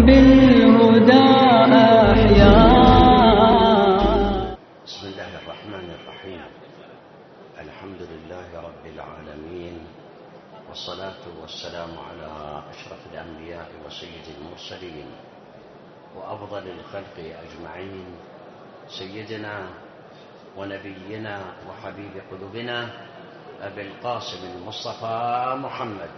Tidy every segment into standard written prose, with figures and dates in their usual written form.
بالهدى أحيا. بسم الله الرحمن الرحيم. الحمد لله رب العالمين، والصلاة والسلام على أشرف الأنبياء وسيد المرسلين وأفضل الخلق أجمعين، سيدنا ونبينا وحبيب قلوبنا أبي القاسم المصطفى محمد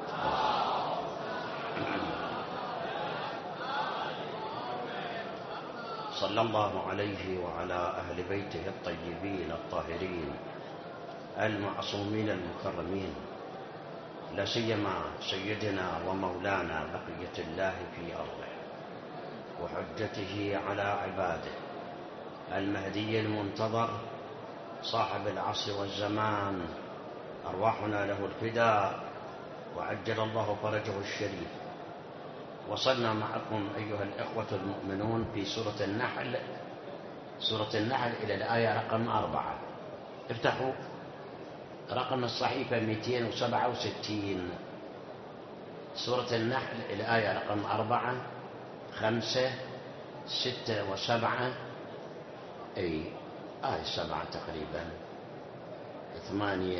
صلى الله عليه وعلى أهل بيته الطيبين الطاهرين المعصومين المكرمين، لا سيما سيدنا ومولانا بقية الله في أرضه وحجته على عباده، المهدي المنتظر صاحب العصر والزمان، أرواحنا له الفداء وعجل الله فرجه الشريف. وصلنا معكم أيها الإخوة المؤمنون في سورة النحل إلى الآية رقم 4. افتحوا رقم الصحيفة 267، سورة النحل إلى آية رقم 4 5 6 و7، أي آية 7 تقريبا 8.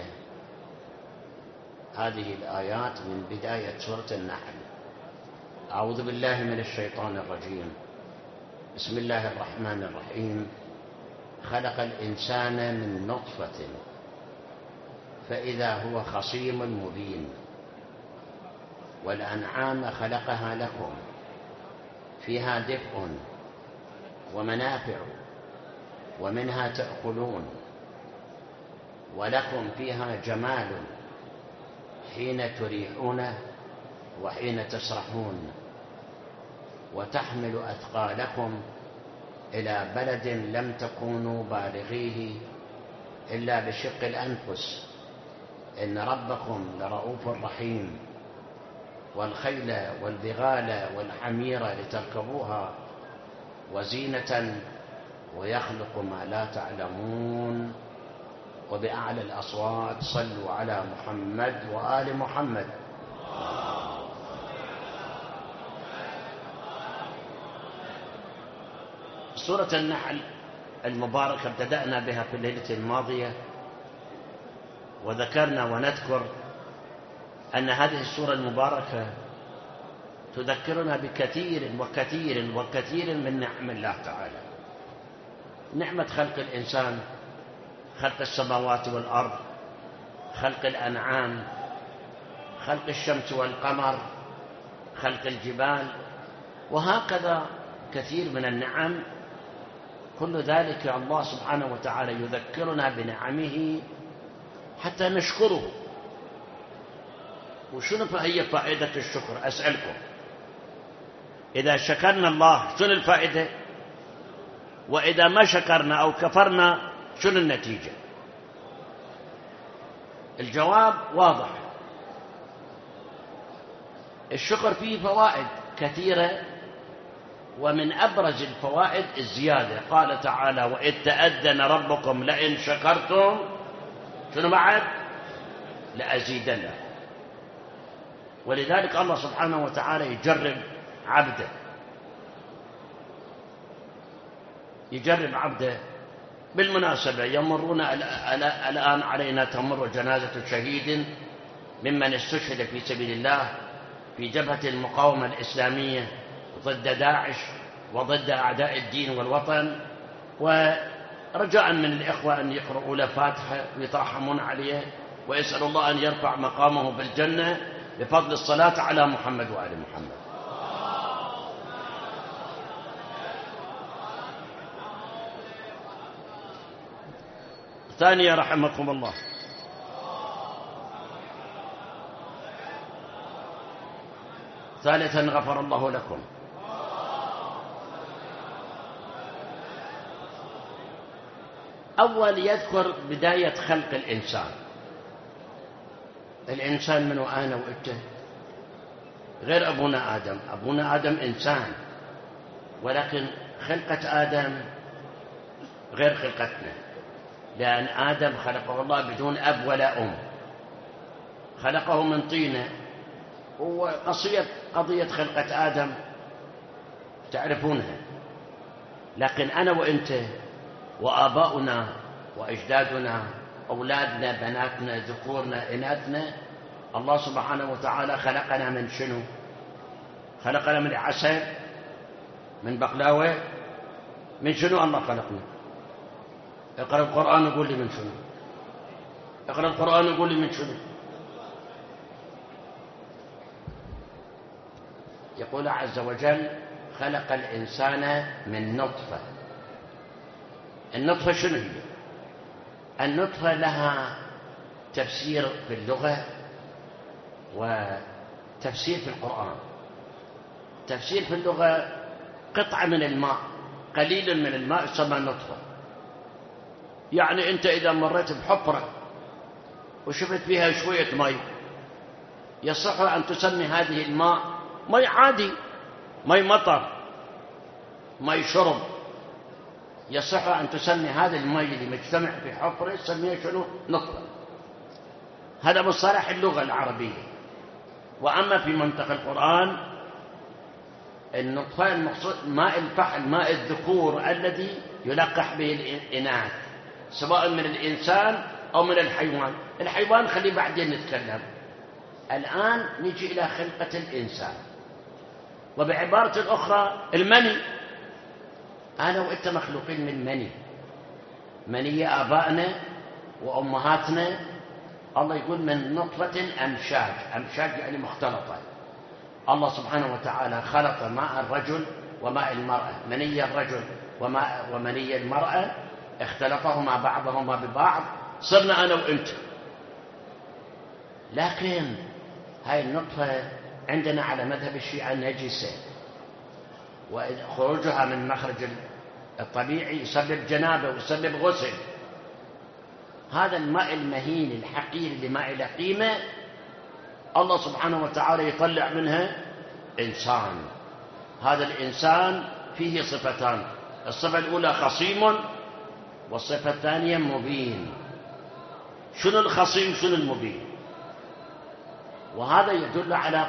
هذه الآيات من بداية سورة النحل. أعوذ بالله من الشيطان الرجيم. بسم الله الرحمن الرحيم. خلق الإنسان من نطفة فإذا هو خصيم مبين، والأنعام خلقها لكم فيها دفء ومنافع ومنها تأكلون، ولكم فيها جمال حين تريحون وحين تسرحون، وتحمل أثقالكم إلى بلد لم تكونوا بالغيه إلا بشق الأنفس، إن ربكم لرؤوف رحيم. والخيل والبغال والحمير لتركبوها وزينة ويخلق ما لا تعلمون. وبأعلى الأصوات صلوا على محمد وآل محمد. سورة النحل المباركة ابتدأنا بها في الليلة الماضية، وذكرنا ونذكر أن هذه السورة المباركة تذكرنا بكثير وكثير وكثير من نعم الله تعالى. نعمة خلق الإنسان، خلق السماوات والأرض، خلق الأنعام، خلق الشمس والقمر، خلق الجبال، وهكذا كثير من النعم. كل ذلك الله سبحانه وتعالى يذكرنا بنعمه حتى نشكره. وشنو هي فائدة الشكر؟ أسألكم، إذا شكرنا الله شنو الفائدة؟ وإذا ما شكرنا أو كفرنا شنو النتيجة؟ الجواب واضح. الشكر فيه فوائد كثيرة، ومن أبرز الفوائد الزيادة. قال تعالى: وإذ تأذن ربكم لئن شكرتم شنو بعد؟ لأزيدنكم. ولذلك الله سبحانه وتعالى يجرب عبده. بالمناسبة يمرون الآن علينا تمر جنازة شهيد ممن استشهد في سبيل الله في جبهة المقاومة الإسلامية ضد داعش وضد أعداء الدين والوطن، ورجاء من الإخوة أن يقرؤوا له فاتحة ويترحمون عليه، ويسأل الله أن يرفع مقامه بالجنة بفضل الصلاة على محمد وآل محمد. ثانية رحمكم الله، ثالثا غفر الله لكم. أول يذكر بداية خلق الإنسان. الإنسان منو أنا وإنت؟ غير أبونا آدم. أبونا آدم إنسان، ولكن خلقة آدم غير خلقتنا، لأن آدم خلقه الله بدون أب ولا أم، خلقه من طينة. وقضية خلقة آدم تعرفونها، لكن أنا وإنت وآباؤنا وأجدادنا، أولادنا، بناتنا، ذكورنا، إناثنا، الله سبحانه وتعالى خلقنا من شنو؟ خلقنا من عسل، من بقلاوة، من شنو الله خلقنا؟ اقرأ القرآن وقول لي من شنو؟ اقرأ القرآن وقول لي من شنو؟ يقول عز وجل: خلق الإنسان من نطفة. النطفة شنو هي؟ النطفة لها تفسير في اللغة وتفسير في القرآن. تفسير في اللغة: قطعة من الماء، قليل من الماء يسمى نطفة. يعني أنت إذا مريت بحفرة وشفت فيها شوية ماء، يصح أن تسمي هذه الماء ماء عادي، ماء مطر، ماء شرب. يصح أن تسمي هذا الماء اللي مجتمع في حفرة تسميه شنو؟ نطفة. هذا مصطلح اللغة العربية. وأما في منطق القرآن، النطفة المقصود ماء الفحل، ماء الذكور الذي يلقح به الإناث، سواء من الإنسان أو من الحيوان. الحيوان خليه بعدين نتكلم. الآن نجي إلى خلقة الإنسان، وبعبارة أخرى المني. أنا وإنت مخلوقين من مني، مني آبائنا وأمهاتنا. الله يقول من نطفة أمشاج، أمشاج يعني مختلطة. الله سبحانه وتعالى خلق ماء الرجل وماء المرأة، مني الرجل ومني المرأة، اختلطهما بعضهما ببعض، صرنا أنا وإنت. لكن هاي النطفة عندنا على مذهب الشيعة نجسة، وخروجها من مخرج الطبيعي يسبب جنابة ويسبب غسل. هذا الماء المهين الحقير اللي ما له قيمة، الله سبحانه وتعالى يطلع منها إنسان. هذا الإنسان فيه صفتان: الصفة الأولى خصيم، والصفة الثانية مبين. شنو الخصيم؟ شنو المبين؟ وهذا يدل على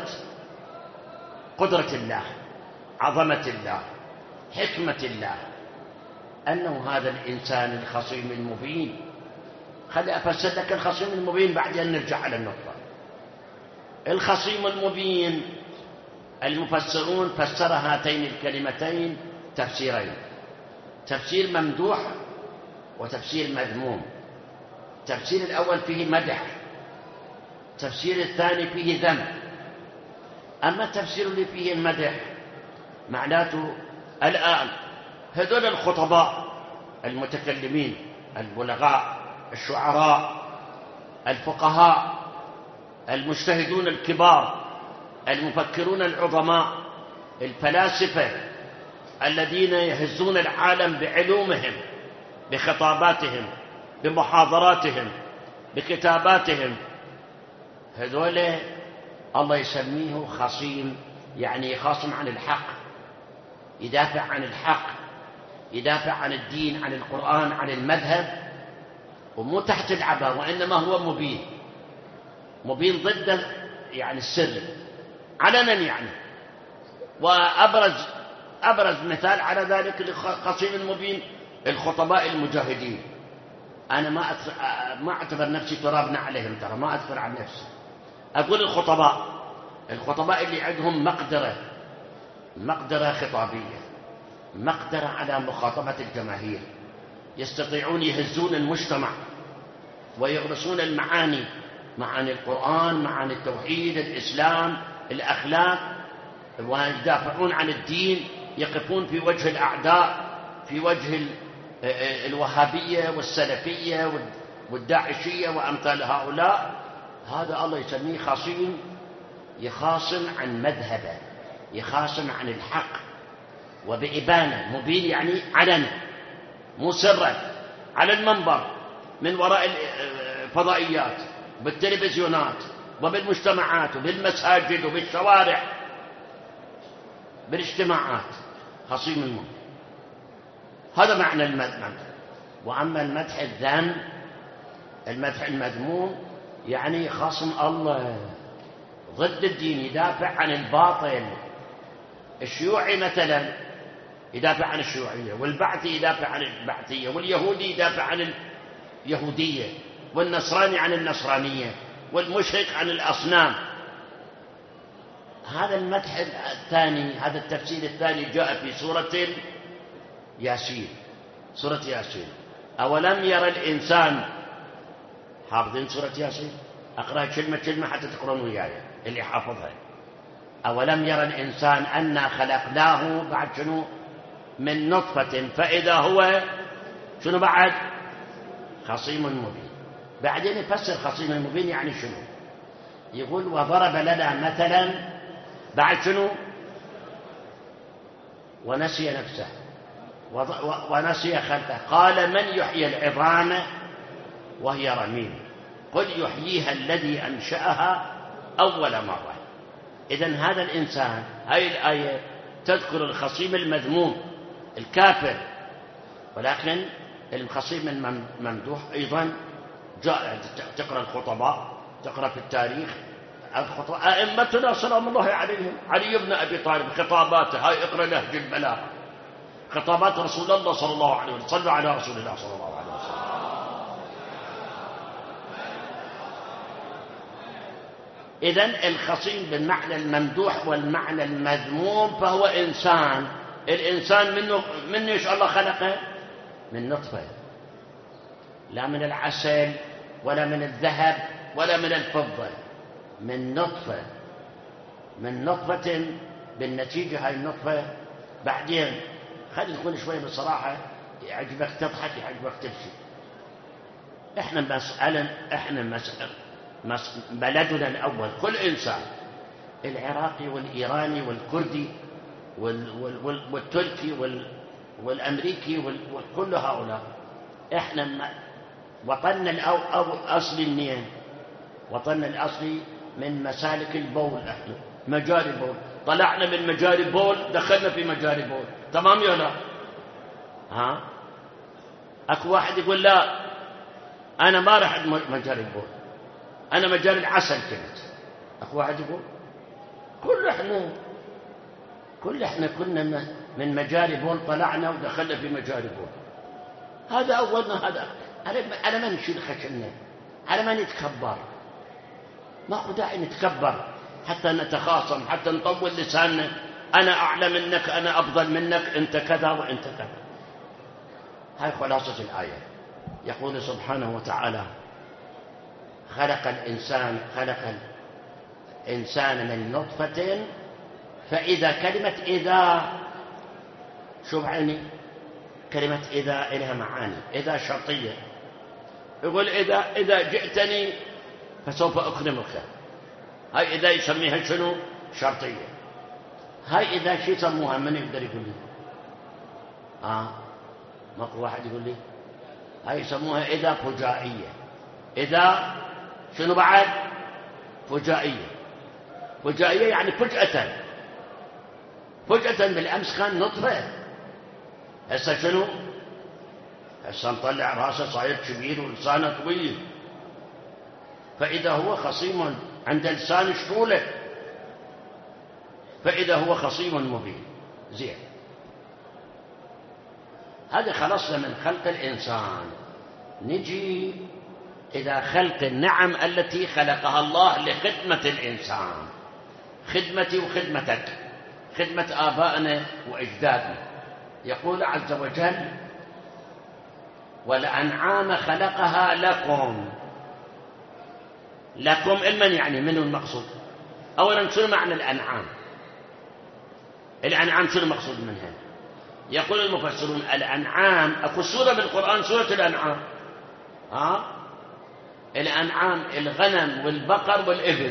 قدرة الله، عظمة الله، حكمة الله، أنه هذا الإنسان الخصيم المبين. خلي أفسر لك الخصيم المبين بعدين نرجع على النقطة. الخصيم المبين المفسرون فسر هاتين الكلمتين تفسيرين: تفسير ممدوح وتفسير مذموم. التفسير الأول فيه مدح، التفسير الثاني فيه ذم. أما التفسير اللي فيه المدح معناته الآن هذول الخطباء المتكلمين، البلغاء، الشعراء، الفقهاء، المجتهدون الكبار، المفكرون العظماء، الفلاسفة الذين يهزون العالم بعلومهم، بخطاباتهم، بمحاضراتهم، بكتاباتهم، هذول الله يسميه خصيم، يعني يخاصم عن الحق، يدافع عن الحق، يدافع عن الدين، عن القرآن، عن المذهب، ومو تحت العبا، وإنما هو مبين ضد يعني السر علنا يعني. وأبرز مثال على ذلك الخصيم المبين الخطباء المجاهدين. أنا ما أعتبر نفسي ترابنا عليهم، ترى ما أذكر عن نفسي، أقول الخطباء اللي عندهم مقدرة خطابية، مقدرة على مخاطبة الجماهير، يستطيعون يهزون المجتمع ويغرسون المعاني، معاني القرآن، معاني التوحيد، الإسلام، الأخلاق، ويدافعون عن الدين، يقفون في وجه الأعداء، في وجه الوهابية والسلفية والداعشية وأمثال هؤلاء. هذا الله يسميه خصيم، يخاصم عن مذهبه، يخاصم عن الحق، وبإبانة. مبين يعني علنا، مو سرا، على المنبر، من وراء الفضائيات، بالتلفزيونات، وبالمجتمعات، وبالمساجد، وبالشوارع، بالاجتماعات. خصيم المبين، هذا معنى المدح. وأما المدح الذم، المدح المذموم، يعني يخاصم الله ضد الدين، يدافع عن الباطل، الشيوعي مثلا يدافع عن الشيوعية، والبعثي يدافع عن البعثية، واليهودي يدافع عن اليهودية، والنصراني عن النصرانية، والمشرك عن الأصنام. هذا المدح الثاني، هذا التفسير الثاني جاء في سورة ياسين. سورة ياسين: أولم يرى الإنسان، حافظين سورة ياسين؟ أقرأ كلمة كلمة حتى تقرأون وياي اللي حافظها. أولم يرى الإنسان أنا خلقناه، بعد شنو؟ من نطفة فإذا هو شنو بعد؟ خصيم مبين. بعدين يفسر خصيم مبين يعني شنو. يقول وضرب لنا مثلا، بعد شنو؟ ونسي نفسه ونسي خلقه، قال من يحيي العظام وهي رميم قل يحييها الذي أنشأها أول مرة. إذن هذا الإنسان، هذه الآية تذكر الخصيم المذموم الكافر، ولكن الخصيم الممدوح أيضا جاء. تقرأ الخطباء، تقرأ في التاريخ أئمتنا سلام الله عليهم، علي بن أبي طالب خطاباته، هاي اقرأ نهج البلاغة، خطابات رسول الله صلى الله عليه وسلم. صلوا على رسول الله صلى الله عليه وسلم. إذن الخصيم بالمعنى الممدوح والمعنى المذموم فهو إنسان. الإنسان منه إن شاء الله خلقه من نطفة، لا من العسل ولا من الذهب ولا من الفضة، من نطفة. من نطفة بالنتيجة هاي النطفة بعدين، خلينا نكون شوية بصراحة، يعجبك تضحك يعجبك تبكي. احنا بلدنا الأول، كل إنسان، العراقي والإيراني والكردي والتركي والأمريكي وكل هؤلاء، احنا وطننا الأصلي منين؟ وطننا الأصلي من مسالك البول، احنا مجاري البول، طلعنا من مجاري البول دخلنا في مجاري البول، تمام يا لا؟ ها؟ اكو واحد يقول لا انا ما راح مجاري البول، انا مجاري العسل كنت. اكو واحد يقول كل احنا كنا من مجاري بول طلعنا ودخلنا في مجاري بول. هذا اولنا، هذا على ما نشيل خشمنا، على ما نتكبر. ما داعي نتكبر حتى نتخاصم، حتى نطول لساننا، انا اعلى منك، انا افضل منك، انت كذا وانت كذا. هاي خلاصة الآية. يقول سبحانه وتعالى خلق الإنسان من نطفة فإذا، كلمة إذا شو يعني؟ كلمة إذا لها معاني. إذا شرطية، يقول إذا جئتني فسوف أكرمك. هاي إذا يسميها شنو؟ شرطية. هاي إذا شو يسموها؟ من يقدر يقول لي؟ ماكو واحد يقول لي؟ هاي يسموها إذا فجائية. إذا شنو بعد؟ فجائية. فجائية يعني فجأة. بالأمس كان نطفة، هسه شنو؟ هسه مطلع راسه صاير كبير ولسانه طويل، فإذا هو خصيم عند لسان شطولة، فإذا هو خصيم مبين. زين، هذا خلصنا من خلق الإنسان. نجي إلى خلق النعم التي خلقها الله لخدمة الإنسان، خدمتي وخدمتك، خدمة آبائنا وأجدادنا. يقول عز وجل والأنعام خلقها لكم. لكم المن يعني منه المقصود؟ أولا شنو معنى الأنعام؟ الأنعام شنو المقصود منها؟ يقول المفسرون الأنعام، أكو سورة بالقرآن سورة الأنعام. الأنعام الغنم والبقر والإبل،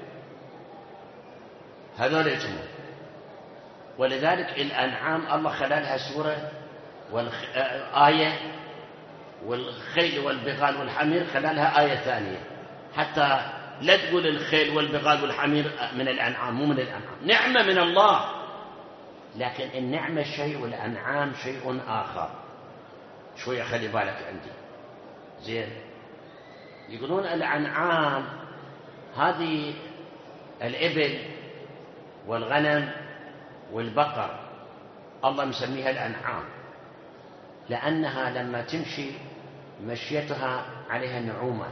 هذول اسمه. ولذلك الأنعام الله خلالها سورة آية، والخيل والبغال والحمير خلالها آية ثانية، حتى لا تقول الخيل والبغال والحمير من الأنعام، مو من الأنعام، نعمة من الله، لكن النعمة شيء والأنعام شيء آخر. شوية خلي بالك عندي. زين، يقولون الأنعام هذه الإبل والغنم والبقر الله مسميها الأنعام، لأنها لما تمشي مشيتها عليها نعومة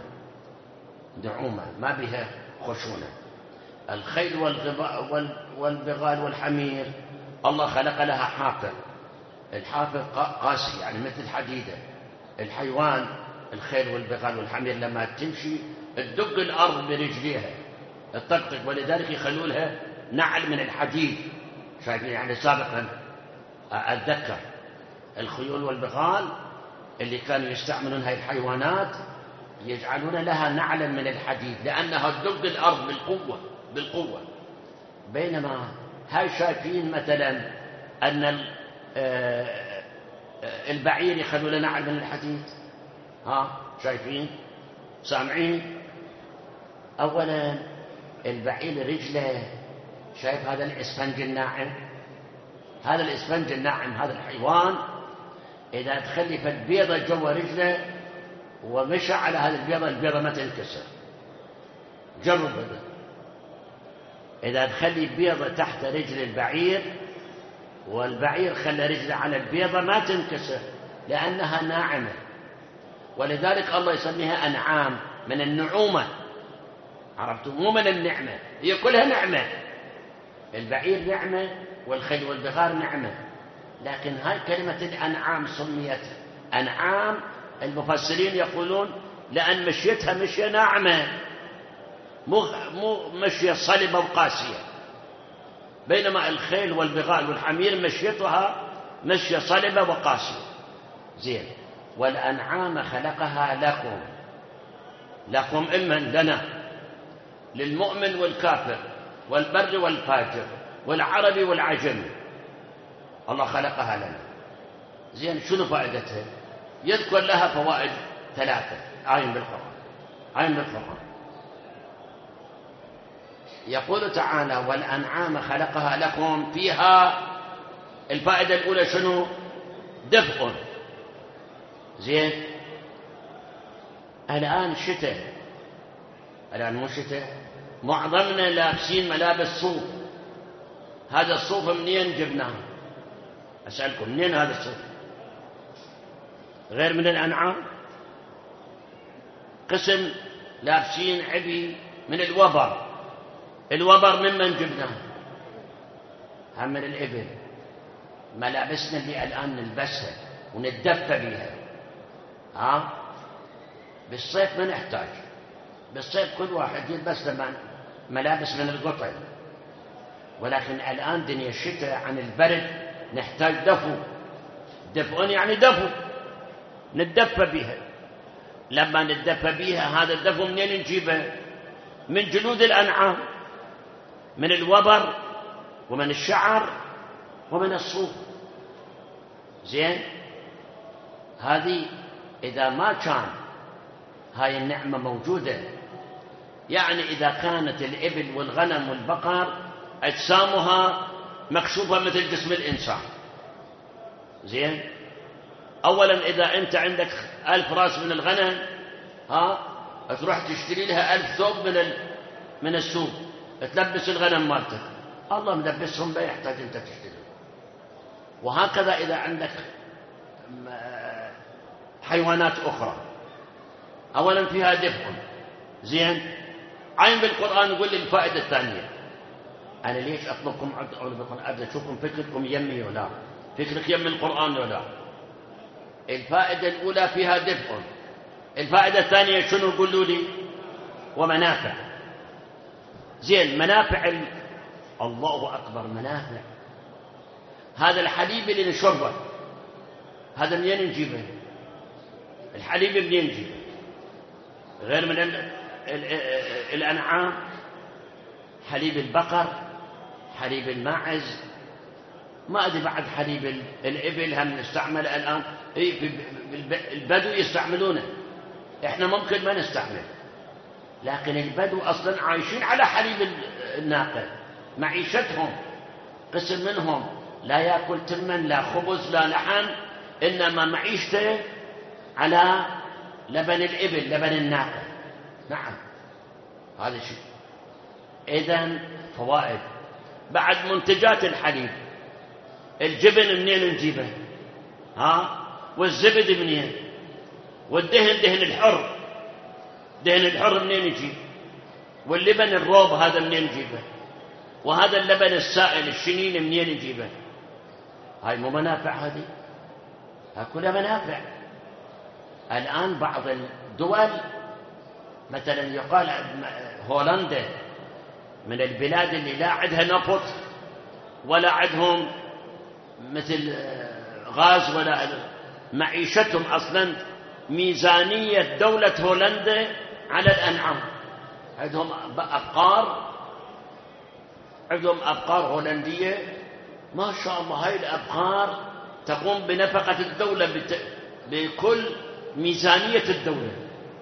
ما بها خشونة. الخيل والبغال والحمير الله خلق لها حافر، الحافر قاسي يعني مثل حديدة. الحيوان الخيل والبغال والحمير لما تمشي تدق الأرض برجليها الطقطق، ولذلك يخلوا لها نعل من الحديد. شايفين يعني سابقا أتذكر الخيول والبغال اللي كانوا يستعملون هاي الحيوانات يجعلون لها نعلا من الحديد لأنها تدق الأرض بالقوة. بينما هاي شايفين مثلا أن البعير يخلوا له نعل من الحديد. شايفين سامعين؟ أولا البعير رجله، شايف هذا الإسفنج الناعم، هذا الإسفنج الناعم هذا الحيوان إذا تخلفت بيضة جوا رجله ومشى على هذه البيضة ما تنكسر. جرب هذا، إذا تخلي بيضة تحت رجل البعير والبعير خلى رجله على البيضة ما تنكسر لأنها ناعمة. ولذلك الله يسميها أنعام من النعومة، عرفتم؟ مو من النعمة، هي كلها نعمة. البعير نعمة والخيل والبغال نعمة، لكن هاي كلمة الأنعام سميت أنعام. المفسرين يقولون لأن مشيتها مشية ناعمة، مو مشية صلبة وقاسية، بينما الخيل والبغال والحمير مشيتها مشية صلبة وقاسية. زين. والأنعام خلقها لكم إمن لنا، للمؤمن والكافر والبر والفاجر والعربي والعجمي، الله خلقها لنا. زين، شنو فائدتها؟ يذكر لها فوائد 3 عين بالقرآن. يقول تعالى والأنعام خلقها لكم فيها. الفائدة الأولى شنو؟ دفء. زين، الآن شتاء، الآن مو شتاء، معظمنا لابسين ملابس صوف. هذا الصوف منين جبناه؟ أسألكم منين هذا الصوف؟ غير من الأنعام. قسم لابسين عبي من الوبر ممن جبناه؟ هم من الإبل. ملابسنا اللي الآن نلبسها ونتدفى بها بالصيف ما نحتاج. بالصيف كل واحد يلبس ملابس من القطن، ولكن الآن دنيا الشتاء عن البرد نحتاج دفء يعني دفء نتدفى بها. لما نتدفى بها هذا الدفء منين نجيبه؟ من جلود الأنعام، من الوبر ومن الشعر ومن الصوف. زين، هذه إذا ما كان هاي النعمة موجودة، يعني إذا كانت الإبل والغنم والبقر أجسامها مكشوفة مثل جسم الإنسان. زين، أولا إذا أنت عندك 1000 راس من الغنم تروح تشتري لها 1000 ثوب من السوق تلبس الغنم مالتك، الله ملبسهم لا يحتاج أنت تشتري. وهكذا إذا عندك حيوانات أخرى، أولا فيها دفء. زين، عين بالقرآن يقول لي الفائدة الثانية. أنا ليش أطلبكم عد أشوفكم فكركم يمي ولا فكرك يم القرآن ولا؟ الفائدة الأولى فيها دفء. الفائدة الثانية شنو؟ قولوا لي. ومنافع. زين، منافع الله أكبر منافع. هذا الحليب اللي نشربه هذا منين نجيبه؟ الحليب منين نجيبه؟ غير من الأنعام، حليب البقر، حليب الماعز، ما أدري بعد حليب الإبل هم نستعمل الآن. البدو يستعملونه، إحنا ممكن ما نستعمل، لكن البدو أصلا عايشين على حليب الناقة، معيشتهم. قسم منهم لا يأكل تما لا خبز لا لحم، إنما معيشته على لبن الإبل لبن الناقة. نعم، هذا شيء. إذن فوائد. بعد منتجات الحليب الجبن منين نجيبه؟ والزبد منين؟ والدهن دهن الحر، دهن الحر منين يجيب؟ واللبن الروب هذا منين نجيبه؟ وهذا اللبن السائل الشنين منين نجيبه؟ هاي مو منافع، هذه كلها منافع. الآن بعض الدول مثلا يقال هولندا من البلاد اللي لا عندها نفط ولا عندهم مثل غاز ولا معيشتهم أصلا ميزانية دولة هولندا على الأنعام. عندهم أبقار هولندية ما شاء الله. هاي الأبقار تقوم بنفقة الدولة بكل ميزانية الدولة،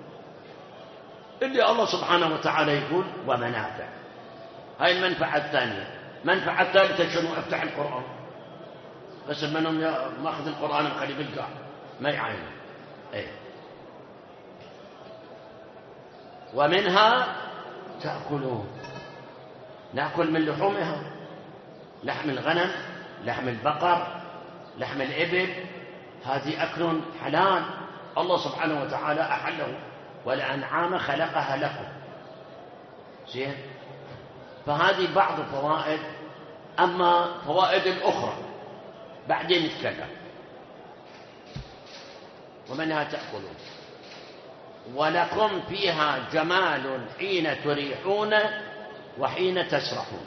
اللي الله سبحانه وتعالى يقول ومنافع. هاي المنفعة الثانية. المنفعة الثالثة شنو؟ افتح القرآن، بس منهم ماخذ القرآن مخليه بالقاع ما يعاين. ومنها تأكلون، نأكل من لحومها، لحم الغنم، لحم البقر، لحم الإبل، هذه أكل حلال الله سبحانه وتعالى أحله، والأنعام خلقها لكم. زين؟ فهذه بعض الفوائد. أما فوائد الأخرى بعدين نتكلم. ومنها تأكلون ولكم فيها جمال حين تريحون وحين تسرحون.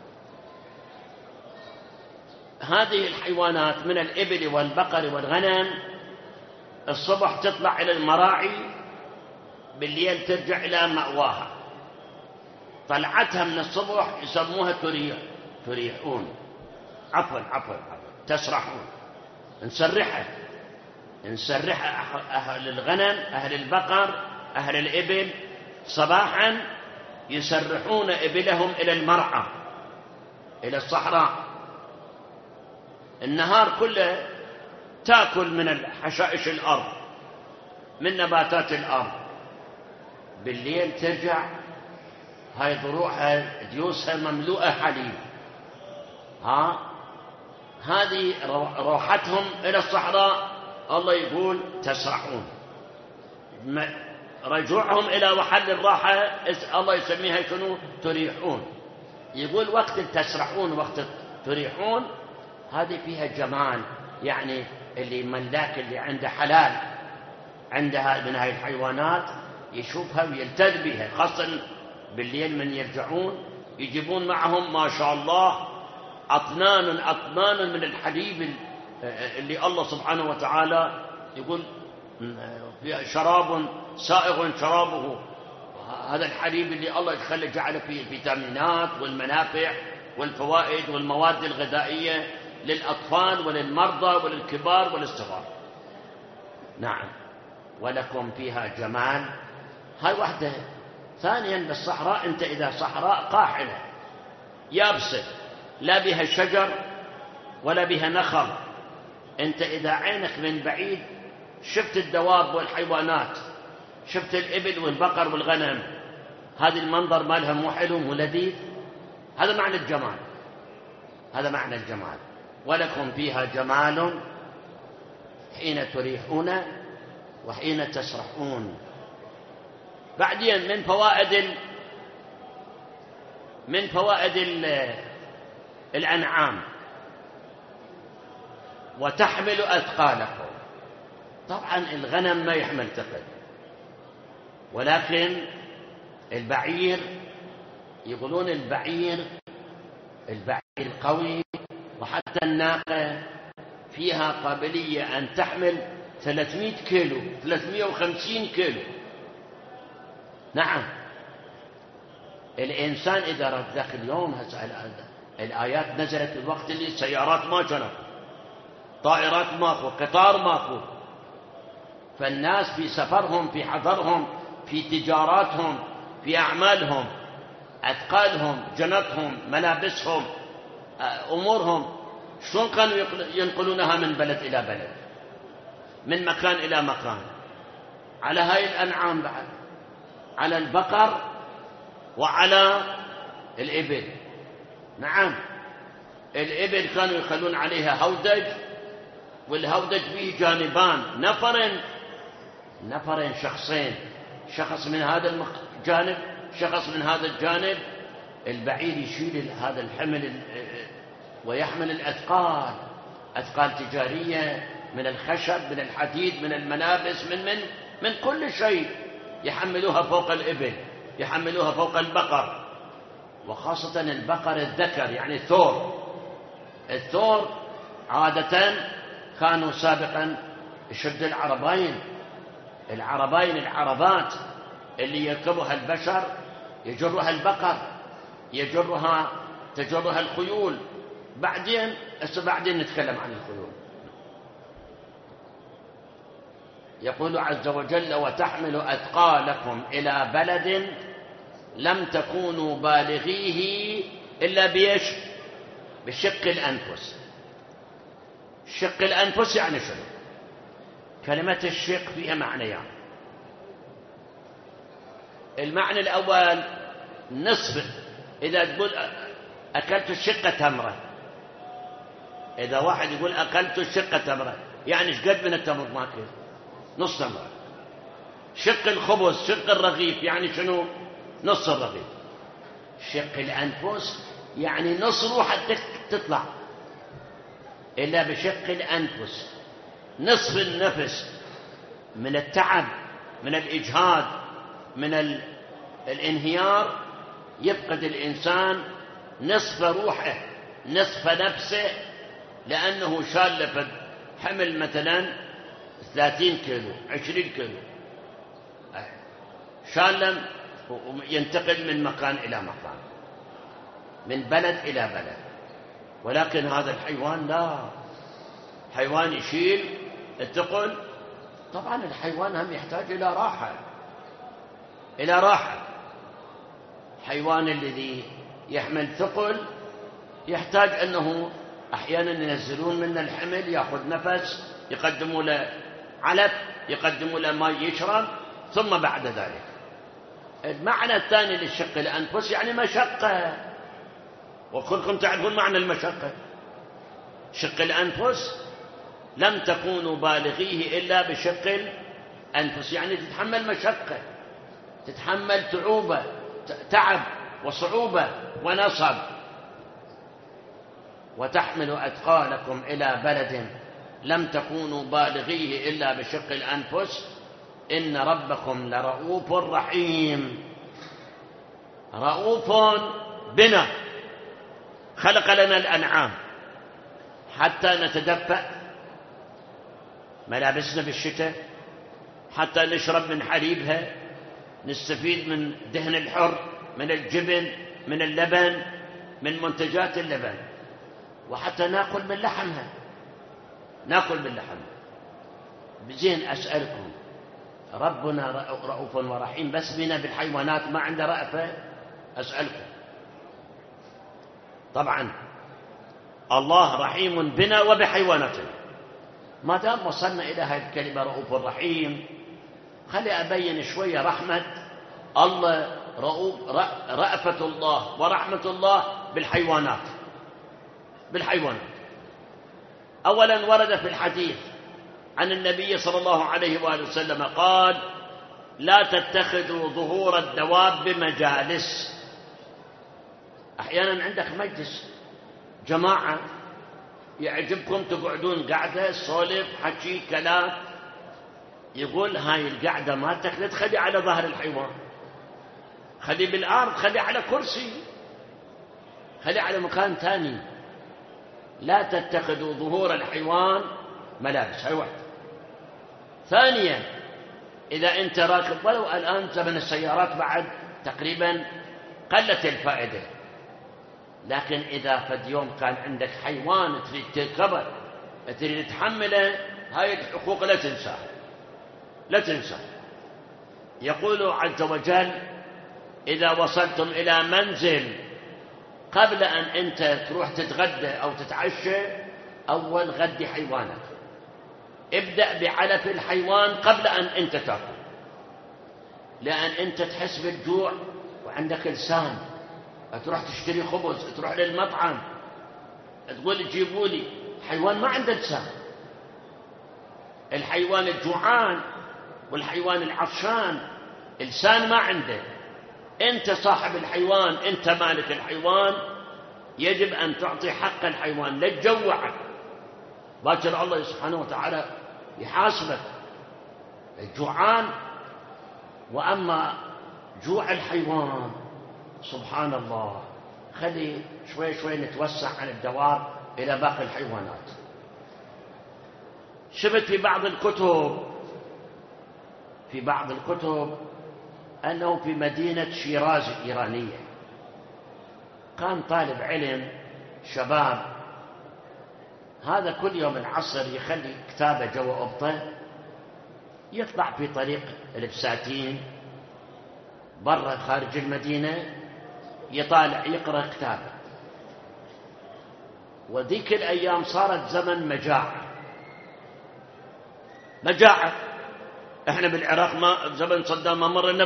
هذه الحيوانات من الإبل والبقر والغنم الصبح تطلع إلى المراعي، بالليل ترجع إلى مأواها. طلعتها من الصبح يسموها تريحون، عفوا تسرحون. نسرحها أهل الغنم، أهل البقر، أهل الإبل صباحا يسرحون إبلهم إلى المرعى، إلى الصحراء. النهار كله تأكل من حشائش الأرض، من نباتات الأرض. بالليل ترجع هاي ضروعها ديوسها مملوءة حليب. هذه روحتهم إلى الصحراء. الله يقول تسرحون. رجوعهم إلى محل الراحة الله يسميها شنو؟ تريحون. يقول وقت تسرحون وقت تريحون هذه فيها جمال، يعني اللي ملاك اللي عنده حلال عندها من هاي الحيوانات يشوفها ويلتذ بها، خاصة بالليل من يرجعون يجيبون معهم ما شاء الله أطنان من الحليب اللي الله سبحانه وتعالى يقول شراب سائغ شرابه. هذا الحليب اللي الله جعل فيه الفيتامينات والمنافع والفوائد والمواد الغذائية للأطفال وللمرضى وللكبار وللصغار. نعم. ولكم فيها جمال. هاي واحدة. ثانيا بالصحراء، أنت إذا صحراء قاحلة يابسة لا بها شجر ولا بها نخل، أنت إذا عينك من بعيد شفت الدواب والحيوانات، شفت الإبل والبقر والغنم، هذا المنظر مالها مو حلو مو لذيذ؟ هذا معنى الجمال، هذا معنى الجمال. ولكم فيها جمال حين تريحون وحين تسرحون. بعدين من فوائد الأنعام وتحمل أثقالكم. طبعا الغنم ما يحمل ثقل، ولكن البعير يقولون البعير قوي، وحتى الناقة فيها قابلية أن تحمل 300 كيلو 350 كيلو. نعم. الإنسان إذا رد ذاك اليوم الآيات نزلت في الوقت اللي السيارات ما كانت، طائرات ماكو، قطار ماكو، فالناس في سفرهم، في حضرهم، في تجاراتهم، في أعمالهم، أثقالهم، جنطهم، ملابسهم، أمورهم، شلون كانوا ينقلونها من بلد إلى بلد، من مكان إلى مكان؟ على هاي الأنعام بعد، على البقر وعلى الإبل. نعم. الإبل كانوا يخلون عليها هودج، والهودج فيه جانبان، نفرين شخصين، شخص من هذا الجانب، شخص من هذا الجانب. البعير يشيل هذا الحمل ويحمل الأثقال، أثقال تجارية من الخشب، من الحديد، من الملابس، من كل شيء، يحملوها فوق الإبل، يحملوها فوق البقر، وخاصة البقر الذكر يعني الثور عادة كانوا سابقا يشد العربات اللي يركبها البشر، يجرها البقر، تجرها الخيول. بعدين نتكلم عن الخيول. يقول عز وجل: وتحمل أثقالكم إلى بلد لم تكونوا بالغيه إلا بإيش؟ بشق الأنفس. شق الأنفس يعني شنو؟ كلمة الشق فيها معنيان. المعنى الأول نصف. إذا تقول أكلت الشقة تمرة، إذا واحد يقول أكلت الشقة تمرة يعني ايش قد من التمر ماكل؟ نص تمرة. شق الخبز، شق الرغيف يعني شنو؟ نص الرغيف. شق الأنفس يعني نص روحك تطلع. إلا بشق الأنفس، نصف النفس من التعب، من الإجهاد، من الانهيار، يفقد الإنسان نصف روحه، نصف نفسه، لأنه شال حمل مثلا 30 كيلو 20 كيلو، شال ينتقل من مكان إلى مكان، من بلد إلى بلد. ولكن هذا الحيوان لا، حيوان يشيل الثقل. طبعا الحيوان هم يحتاج إلى راحة. حيوان الذي يحمل ثقل يحتاج أنه أحيانا ينزلون من الحمل، يأخذ نفس، يقدموا له علف، يقدموا له ماء يشرب، ثم بعد ذلك. المعنى الثاني للشق الأنفس يعني مشقة، وكلكم تعرفون معنى المشقة. شق الأنفس لم تكونوا بالغيه إلا بشق الأنفس، يعني تتحمل مشقة، تتحمل تعب وصعوبة ونصب. وتحمل أثقالكم إلى بلد لم تكونوا بالغيه إلا بشق الأنفس إن ربكم لرؤوف رحيم. رؤوف بنا، خلق لنا الأنعام حتى نتدفأ، ملابسنا بالشتاء، حتى نشرب من حليبها، نستفيد من دهن الحر، من الجبن، من اللبن، من منتجات اللبن، وحتى نأكل من لحمها. زين أسألكم، ربنا رؤوف ورحيم بس بنا بالحيوانات ما عنده رأفة؟ أسألكم. طبعا الله رحيم بنا وبحيواناتنا. ما دام وصلنا إلى هذه الكلمة رؤوف رحيم، خلي أبين شوية رحمة الله، رأفة الله ورحمة الله بالحيوانات. أولا ورد في الحديث عن النبي صلى الله عليه وآله وسلم قال: لا تتخذوا ظهور الدواب مجالس. أحيانا عندك مجلس جماعة يعجبكم تقعدون قعدة سولف حكي كلام، يقول هاي القعدة مالتك لا تخلي على ظهر الحيوان، خلي بالأرض، خلي على كرسي، خلي على مكان ثاني. لا تتخذوا ظهور الحيوان ملابس. هاي واحد. ثانيا، إذا أنت راكب، ولو الآن زمن السيارات بعد تقريبا قلت الفائدة، لكن إذا فد يوم كان عندك حيوان تريد تركبه، تريد تحمله، هاي الحقوق لا تنسى. يقول عز وجل: إذا وصلتم إلى منزل، قبل أن أنت تروح تتغدى أو تتعشى، أول غدي حيوانك، ابدأ بعلف الحيوان قبل أن أنت تأكل، لأن أنت تحس بالجوع وعندك لسان، تروح تشتري خبز، تروح للمطعم، تقول جيبوا لي حيوان ما عنده لسان. الحيوان الجوعان والحيوان العطشان لسان ما عنده. أنت صاحب الحيوان، أنت مالك الحيوان، يجب أن تعطي حق الحيوان، لا تجوعه، باكر الله سبحانه وتعالى يحاسبك. الجوعان. وأما جوع الحيوان سبحان الله. خلي شوي شوي نتوسع عن الدواب إلى باقي الحيوانات. شفت في بعض الكتب أنه في مدينة شيراز الإيرانية كان طالب علم شباب، هذا كل يوم العصر يخلي كتابه جوا أبطه، يطلع في طريق البساتين برا خارج المدينة، يطالع يقرأ كتابه. وذيك الأيام صارت زمن مجاعة. احنا بالعراق ما زمن صدام ما مرنا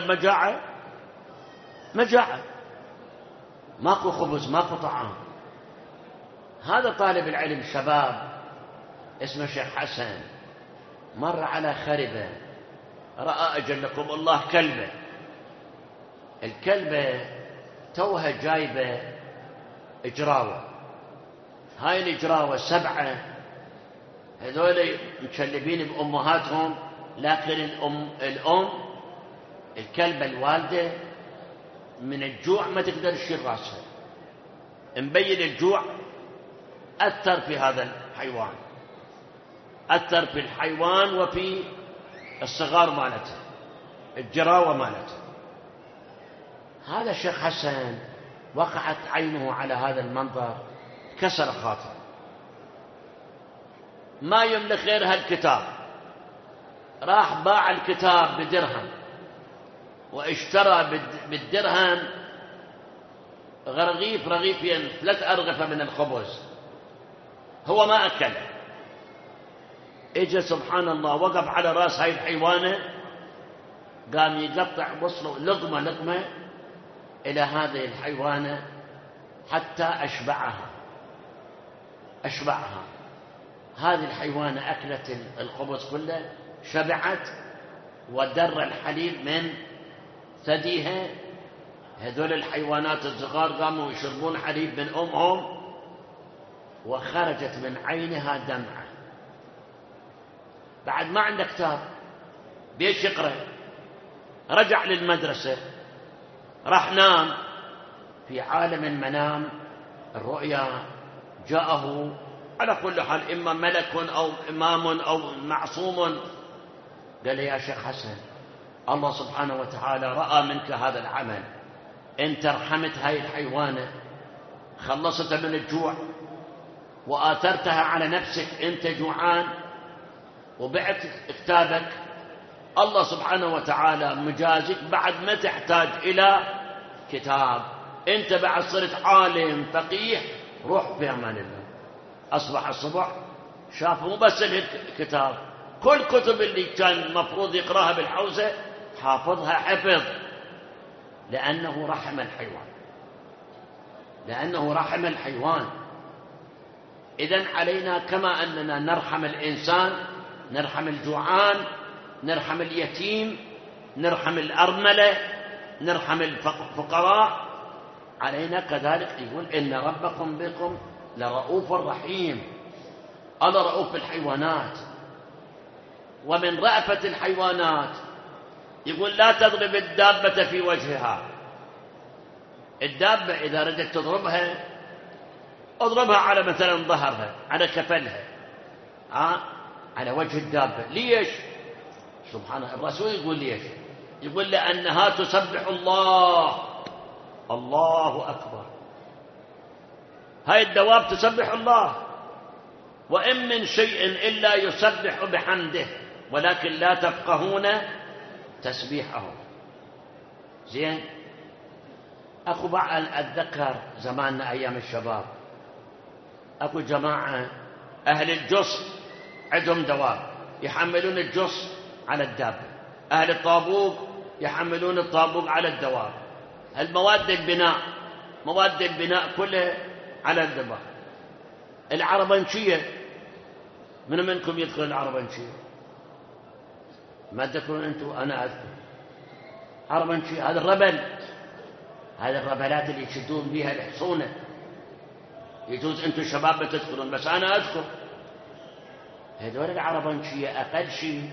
بمجاعة، ماكو خبز ماكو طعام. هذا طالب العلم شباب اسمه شيخ حسن مر على خربة، رأى أجلكم الله الكلبة توها جايبة إجراوة. هاي الإجراوة 7، هذول مشلبين بأمهاتهم، لكن الأم الكلبة الوالدة من الجوع ما تقدر تشيل راسها، مبين الجوع أثر في هذا الحيوان، أثر في الحيوان وفي الصغار مالته، الجراوة مالته. هذا الشيخ حسن وقعت عينه على هذا المنظر، كسر خاطره، ما يملك غير هالكتاب، راح باع الكتاب بدرهم، واشترى بالدرهم رغيفين 3 أرغفة من الخبز، هو ما أكل. اجى سبحان الله وقف على راس هاي الحيوانة، قام يقطع وصله لقمة إلى هذه الحيوانة حتى أشبعها. هذه الحيوانة أكلت الخبز كله، شبعت، ودر الحليب من ثديها. هذول الحيوانات الصغار قاموا يشربون حليب من أمهم، وخرجت من عينها دمعة. بعد ما عنده كتاب بيش يقرأ، رجع للمدرسة، راح نام. في عالم المنام الرؤيا جاءه على كل حال إما ملك أو إمام أو معصوم، قال يا شيخ حسن، الله سبحانه وتعالى رأى منك هذا العمل، أنت رحمت هاي الحيوانة، خلصتها من الجوع، وآثرتها على نفسك، أنت جوعان، وبعت كتابك، الله سبحانه وتعالى مجازك بعد ما تحتاج إلى كتاب، أنت بعد صرت عالم فقيه، روح في أمان الله. أصبح الصبح شاف مو بس الكتاب، كل كتب اللي كان المفروض يقراها بالحوزة حافظها حفظ، لأنه رحم الحيوان. إذن علينا كما أننا نرحم الإنسان، نرحم الجوعان، نرحم اليتيم، نرحم الأرملة، نرحم الفقراء، علينا كذلك يقول إن ربكم بكم لرؤوف رحيم. الله رؤوف بالحيوانات. ومن رأفة الحيوانات يقول لا تضرب الدابة في وجهها. الدابة إذا ردت تضربها، اضربها على مثلا ظهرها، على كفلها، على وجه الدابة. ليش؟ سبحان الرسول يقول ليش؟ يقول لأنها تسبح الله أكبر. هاي الدواب تسبح الله، وإن من شيء إلا يسبح بحمده ولكن لا تفقهون تسبيحهم. زين. أخو بعد أتذكر زماننا أيام الشباب، أكو جماعة أهل الجص عندهم دواب يحملون الجص على الدابة، أهل الطابوق يحملون الطابوق على الدواب، مواد البناء كلها على الدباغ. العربنشية، من منكم يذكر العربنشية؟ ما تذكرون أنتم؟ أنا أذكر عربنشية. هذا الربل، هذه الربلات اللي يشدون بها الحصونة. يجوز أنتم شباب ما تذكرون، بس أنا أذكر. هذول العربنشية أقل شيء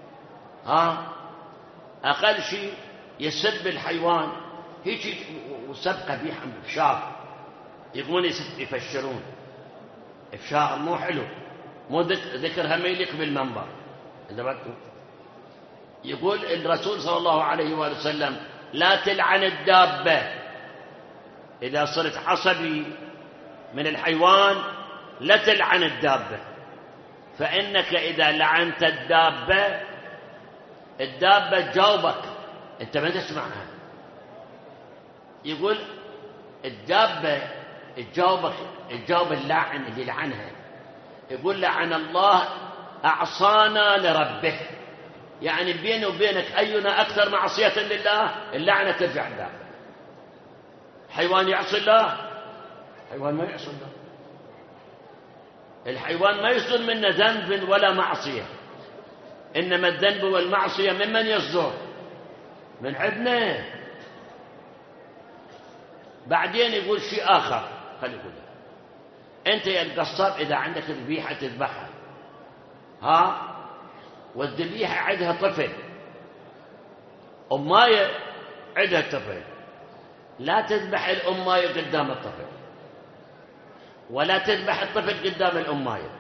أقل شيء يسب الحيوان هيك، وسب قبيح بفشار، يقومون يفشرون إفشار مو حلو، مو ذكرها ما يليق بالمنبر. يقول الرسول صلى الله عليه وآله وسلم: لا تلعن الدابة. إذا صرت عصبي من الحيوان لا تلعن الدابة، فإنك إذا لعنت الدابة تجاوبك، أنت ما تسمعها. يقول الدابة تجاوب اللاعن اللي لعنها. يقول: لعن الله أعصانا لربه، يعني بيني وبينك أينا أكثر معصية لله، اللعنة ترجع الدابة. حيوان يعصي الله؟ حيوان ما يعصي الله. الحيوان ما يصدر منه ذنب ولا معصية، إنما الذنب والمعصية ممن يصدر؟ من عندنا. بعدين يقول شيء آخر، خلي يقول أنت يا القصاب إذا عندك ذبيحة تذبحها والذبيحة عندها طفل، أماية عندها طفل، لا تذبح الأماية قدام الطفل، ولا تذبح الطفل قدام الأماية.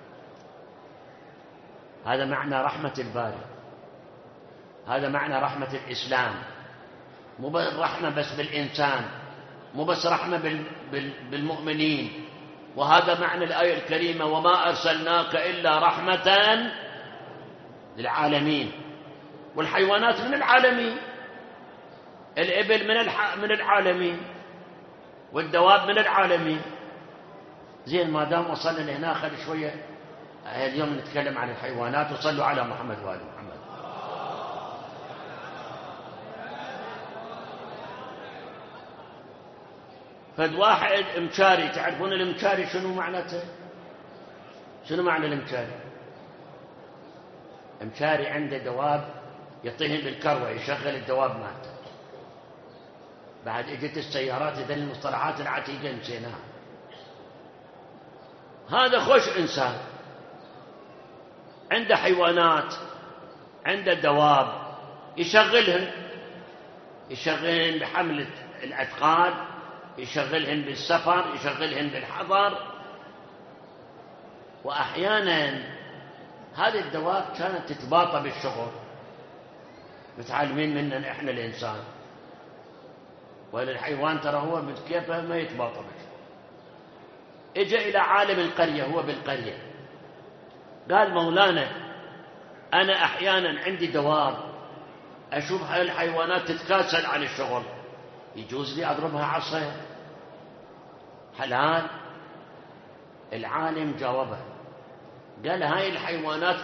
هذا معنى رحمة الباري، هذا معنى رحمة الإسلام. مو رحمة بس بالإنسان، مو بس رحمة بالمؤمنين. وهذا معنى الآية الكريمة: وما أرسلناك إلا رحمة للعالمين. والحيوانات من العالمين، الإبل من العالمين، والدواب من العالمين. زين، ما دام وصلنا لهنا خلي شوية اليوم نتكلم عن الحيوانات. وصلوا على محمد وآل محمد. فد واحد مشاري، تعرفون المشاري شنو معناته؟ شنو معنى المشاري؟ مشاري عنده دواب يعطيهم بالكروة، يشغل الدواب مالته. بعد اجت السيارات، ذي المصطلحات العتيقة نسيناها. هذا خوش إنسان، عنده حيوانات، عنده دواب، يشغلهن بحمل الأثقال، يشغلهن بالسفر، يشغلهن بالحضر. وأحيانا هذه الدواب كانت تتباطى بالشغل، متعلمين مننا إحنا الإنسان. والحيوان ترى هو من كيفه ما يتباطى بالشغل. اجى إلى عالم القرية، هو بالقرية، قال: مولانا أنا أحيانا عندي دواب، أشوف هاي الحيوانات تتكاسل عن الشغل، يجوز لي أضربها عصا؟ حلال؟ العالم جاوبه، قال: هاي الحيوانات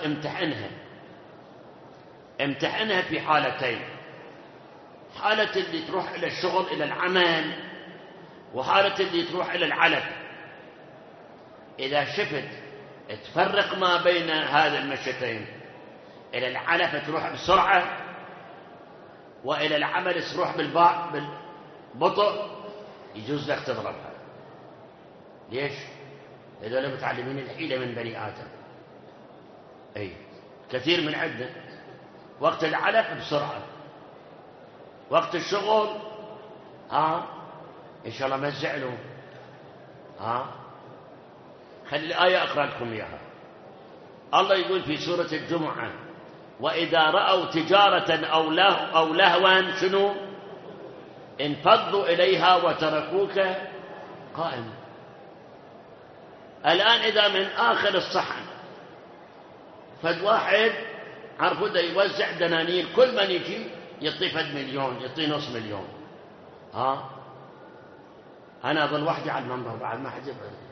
امتحنها في حالتين: حالة اللي تروح إلى الشغل إلى العمل، وحالة اللي تروح إلى العلف. إذا شفت تفرق ما بين هذا المشيتين، إلى العلف تروح بسرعة، وإلى العمل تروح بالبطء، يجوز لك تضربها. ليش؟ هذول متعلمين الحيلة من بني آدم. أي كثير من عندنا وقت العلف بسرعة، وقت الشغل إن شاء الله ما تزعلوا. خلي الآية أقرأ لكم إياها. الله يقول في سورة الجمعة: وإذا رأوا تجارة أو لهوا شنو؟ انفضوا إليها وتركوك قائما. الآن إذا من آخر الصحن فد واحد عرفوا ده يوزع دنانير، كل من يجي يعطي فد مليون، يعطي نص مليون. أنا أظل وحدي على المنبر بعد ما حد يبعد.